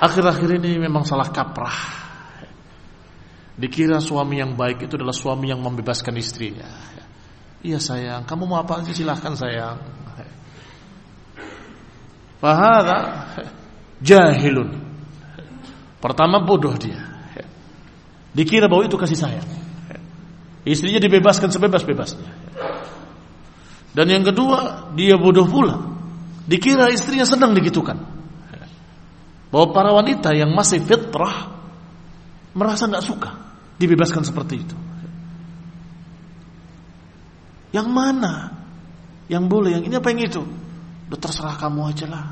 Akhir-akhir ini memang salah kaprah. Dikira suami yang baik itu adalah suami yang membebaskan istrinya. Iya sayang, kamu mau apa aja silahkan sayang. Fahadha jahilun. Pertama bodoh dia. Dikira bahwa itu kasih sayang. Istrinya dibebaskan sebebas-bebasnya. Dan yang kedua, dia bodoh pula. Dikira istrinya senang digitukan. Bahwa para wanita yang masih fitrah merasa gak suka dibebaskan seperti itu. Yang mana? Yang boleh, yang ini apa yang itu? Udah terserah kamu aja lah.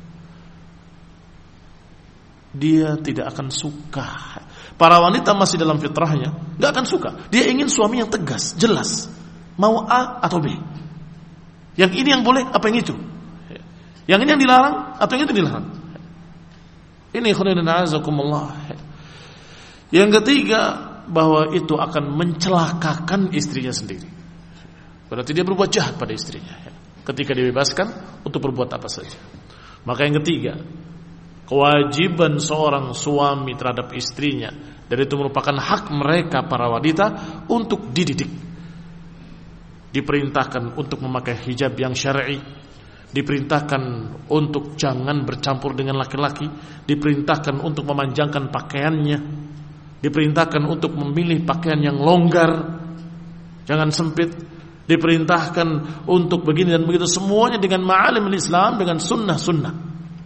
Dia tidak akan suka. Para wanita masih dalam fitrahnya gak akan suka. Dia ingin suami yang tegas, jelas. Mau A atau B. Yang ini yang boleh, apa yang itu? Yang ini yang dilarang, atau yang itu dilarang? Ini khairan azakumullah. Yang ketiga, bahwa itu akan mencelakakan istrinya sendiri. Berarti dia berbuat jahat pada istrinya ketika dibebaskan untuk berbuat apa saja. Maka yang ketiga, kewajiban seorang suami terhadap istrinya, dan itu merupakan hak mereka para wanita untuk dididik. Diperintahkan untuk memakai hijab yang syar'i, diperintahkan untuk jangan bercampur dengan laki-laki, diperintahkan untuk memanjangkan pakaiannya, diperintahkan untuk memilih pakaian yang longgar, jangan sempit, diperintahkan untuk begini dan begitu, semuanya dengan ma'alim Islam, dengan sunnah-sunnah,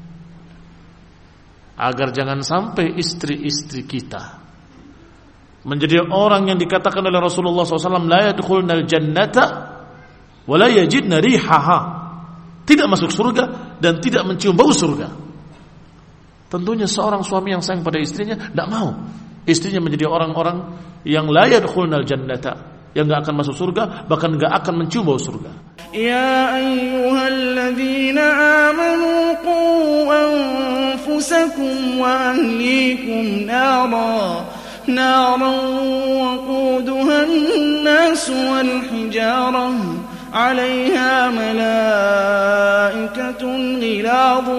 agar jangan sampai istri-istri kita menjadi orang yang dikatakan oleh Rasulullah SAW, la yadkhulunal jannata wa la yajidna rihaha, tidak masuk surga dan tidak mencium bau surga. Tentunya seorang suami yang sayang pada istrinya tidak mau istrinya menjadi orang-orang yang la yadkhulunal jannata, yang enggak akan masuk surga, bahkan enggak akan mencium bau surga. Ya ayyuhalladzina amanu qu anfusakum wa ahlikum نارا وقودها الناس والحجارة عليها ملائكة غلاظ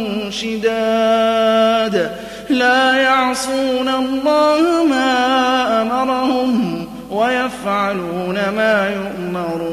شداد لا يعصون الله ما أمرهم ويفعلون ما يؤمرون